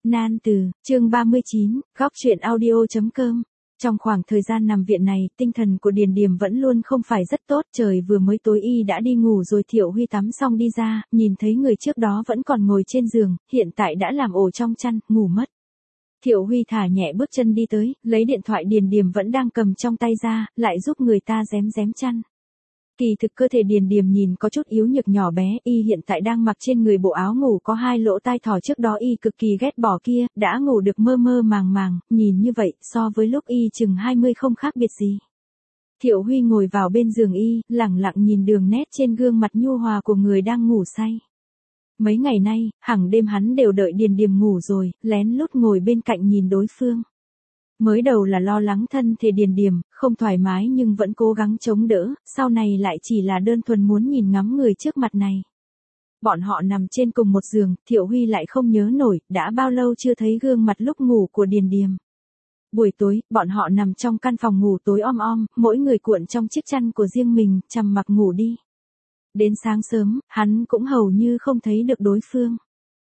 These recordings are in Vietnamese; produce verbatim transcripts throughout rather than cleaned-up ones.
Nan từ, chương ba mươi chín, góc truyện audio.com. Trong khoảng thời gian nằm viện này, tinh thần của Điền Điềm vẫn luôn không phải rất tốt, trời vừa mới tối y đã đi ngủ rồi. Thiệu Huy tắm xong đi ra, nhìn thấy người trước đó vẫn còn ngồi trên giường, hiện tại đã làm ổ trong chăn, ngủ mất. Thiệu Huy thả nhẹ bước chân đi tới, lấy điện thoại Điền Điềm vẫn đang cầm trong tay ra, lại giúp người ta rém rém chăn. Kỳ thực cơ thể Điền Điềm nhìn có chút yếu nhược nhỏ bé, y hiện tại đang mặc trên người bộ áo ngủ có hai lỗ tai thỏ trước đó y cực kỳ ghét bỏ kia, đã ngủ được mơ mơ màng màng, nhìn như vậy, so với lúc y chừng hai mươi không khác biệt gì. Thiệu Huy ngồi vào bên giường y, lẳng lặng nhìn đường nét trên gương mặt nhu hòa của người đang ngủ say. Mấy ngày nay, hằng đêm hắn đều đợi Điền Điềm ngủ rồi, lén lút ngồi bên cạnh nhìn đối phương. Mới đầu là lo lắng thân thể Điền Điềm, không thoải mái nhưng vẫn cố gắng chống đỡ, sau này lại chỉ là đơn thuần muốn nhìn ngắm người trước mặt này. Bọn họ nằm trên cùng một giường, Thiệu Huy lại không nhớ nổi, đã bao lâu chưa thấy gương mặt lúc ngủ của Điền Điềm. Buổi tối, bọn họ nằm trong căn phòng ngủ tối om om, mỗi người cuộn trong chiếc chăn của riêng mình, chằm mặc ngủ đi. Đến sáng sớm, hắn cũng hầu như không thấy được đối phương.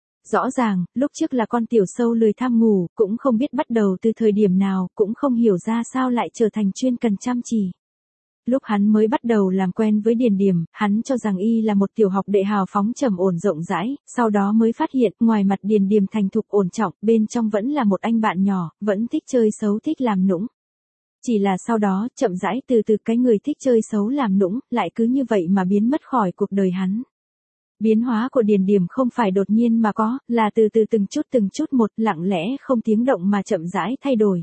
Rõ ràng, lúc trước là con tiểu sâu lười tham ngủ, cũng không biết bắt đầu từ thời điểm nào, cũng không hiểu ra sao lại trở thành chuyên cần chăm chỉ. Lúc hắn mới bắt đầu làm quen với Điền Điềm, hắn cho rằng y là một tiểu học đệ hào phóng trầm ổn rộng rãi, sau đó mới phát hiện, ngoài mặt Điền Điềm thành thục ổn trọng, bên trong vẫn là một anh bạn nhỏ, vẫn thích chơi xấu thích làm nũng. Chỉ là sau đó, chậm rãi từ từ cái người thích chơi xấu làm nũng, lại cứ như vậy mà biến mất khỏi cuộc đời hắn. Biến hóa của Điền Điềm không phải đột nhiên mà có, là từ từ từng chút từng chút một, lặng lẽ không tiếng động mà chậm rãi thay đổi.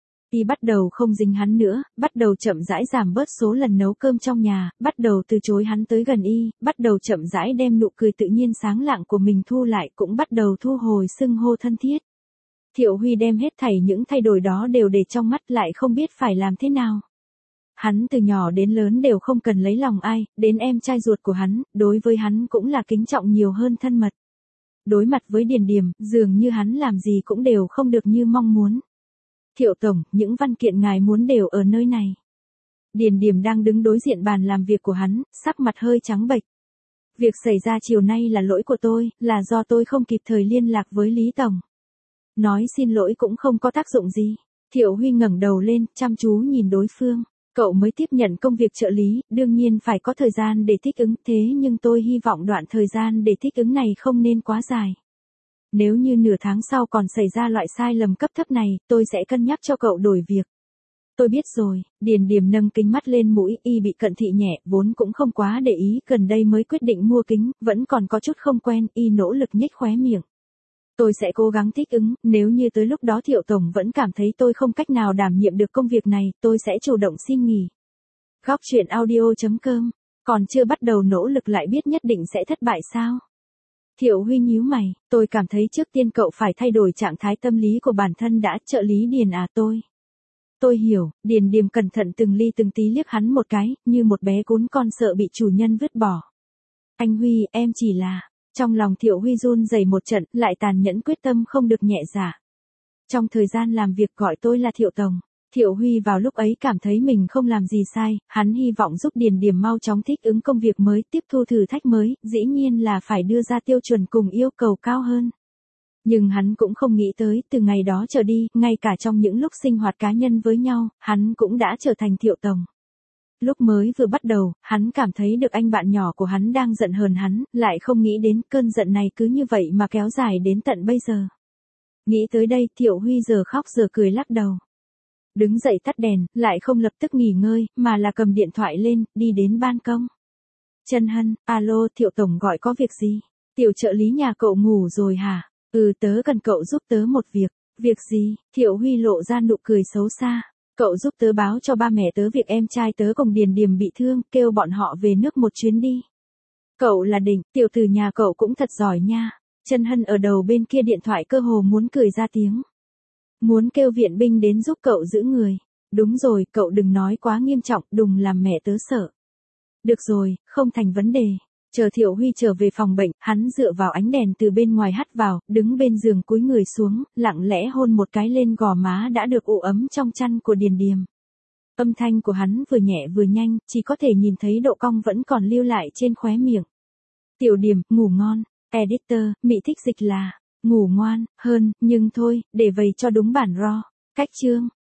Y bắt đầu không dính hắn nữa, bắt đầu chậm rãi giảm bớt số lần nấu cơm trong nhà, bắt đầu từ chối hắn tới gần y, bắt đầu chậm rãi đem nụ cười tự nhiên sáng lạng của mình thu lại, cũng bắt đầu thu hồi xưng hô thân thiết. Thiệu Huy đem hết thảy những thay đổi đó đều để trong mắt, lại không biết phải làm thế nào. Hắn từ nhỏ đến lớn đều không cần lấy lòng ai, đến em trai ruột của hắn, đối với hắn cũng là kính trọng nhiều hơn thân mật. Đối mặt với Điền Điềm, dường như hắn làm gì cũng đều không được như mong muốn. Thiệu tổng, những văn kiện ngài muốn đều ở nơi này. Điền Điềm đang đứng đối diện bàn làm việc của hắn, sắc mặt hơi trắng bệch. Việc xảy ra chiều nay là lỗi của tôi, là do tôi không kịp thời liên lạc với Lý tổng. Nói xin lỗi cũng không có tác dụng gì. Thiệu Huy ngẩng đầu lên, chăm chú nhìn đối phương. Cậu mới tiếp nhận công việc trợ lý, đương nhiên phải có thời gian để thích ứng, thế nhưng tôi hy vọng đoạn thời gian để thích ứng này không nên quá dài. Nếu như nửa tháng sau còn xảy ra loại sai lầm cấp thấp này, tôi sẽ cân nhắc cho cậu đổi việc. Tôi biết rồi. Điền Điềm nâng kính mắt lên mũi, y bị cận thị nhẹ, vốn cũng không quá để ý, gần đây mới quyết định mua kính, vẫn còn có chút không quen, y nỗ lực nhếch khóe miệng. Tôi sẽ cố gắng thích ứng, nếu như tới lúc đó Thiệu tổng vẫn cảm thấy tôi không cách nào đảm nhiệm được công việc này, tôi sẽ chủ động xin nghỉ. Góc truyện audio.com, còn chưa bắt đầu nỗ lực lại biết nhất định sẽ thất bại sao? Thiệu Huy nhíu mày, tôi cảm thấy trước tiên cậu phải thay đổi trạng thái tâm lý của bản thân đã. Trợ lý Điền à? Tôi. Tôi hiểu. Điền Điềm cẩn thận từng ly từng tí liếc hắn một cái, như một bé cún con sợ bị chủ nhân vứt bỏ. Anh Huy, em chỉ là... Trong lòng Thiệu Huy run rẩy một trận, lại tàn nhẫn quyết tâm không được nhẹ dạ. Trong thời gian làm việc gọi tôi là Thiệu tổng. Thiệu Huy vào lúc ấy cảm thấy mình không làm gì sai, hắn hy vọng giúp Điền Điềm mau chóng thích ứng công việc mới, tiếp thu thử thách mới, dĩ nhiên là phải đưa ra tiêu chuẩn cùng yêu cầu cao hơn. Nhưng hắn cũng không nghĩ tới, từ ngày đó trở đi, ngay cả trong những lúc sinh hoạt cá nhân với nhau, hắn cũng đã trở thành Thiệu tổng. Lúc mới vừa bắt đầu, hắn cảm thấy được anh bạn nhỏ của hắn đang giận hờn hắn, lại không nghĩ đến cơn giận này cứ như vậy mà kéo dài đến tận bây giờ. Nghĩ tới đây, Thiệu Huy giờ khóc giờ cười lắc đầu. Đứng dậy tắt đèn, lại không lập tức nghỉ ngơi, mà là cầm điện thoại lên, đi đến ban công. Trân Hân, alo, Thiệu tổng gọi có việc gì? Tiểu trợ lý nhà cậu ngủ rồi hả? Ừ, tớ cần cậu giúp tớ một việc. Việc gì? Thiệu Huy lộ ra nụ cười xấu xa. Cậu giúp tớ báo cho ba mẹ tớ việc em trai tớ cùng Điền Điềm bị thương, kêu bọn họ về nước một chuyến đi. Cậu là đỉnh, tiểu tử nhà cậu cũng thật giỏi nha. Trân Hân ở đầu bên kia điện thoại cơ hồ muốn cười ra tiếng. Muốn kêu viện binh đến giúp cậu giữ người. Đúng rồi, cậu đừng nói quá nghiêm trọng, đừng làm mẹ tớ sợ. Được rồi, không thành vấn đề. Chờ Thiệu Huy trở về phòng bệnh, hắn dựa vào ánh đèn từ bên ngoài hắt vào, đứng bên giường cúi người xuống, lặng lẽ hôn một cái lên gò má đã được ủ ấm trong chăn của Điền Điềm. Âm thanh của hắn vừa nhẹ vừa nhanh, chỉ có thể nhìn thấy độ cong vẫn còn lưu lại trên khóe miệng. Tiểu Điềm, ngủ ngon. Editor, Mị thích dịch là Ngủ ngoan, hơn, nhưng thôi, để vầy cho đúng bản ro. Cách chương.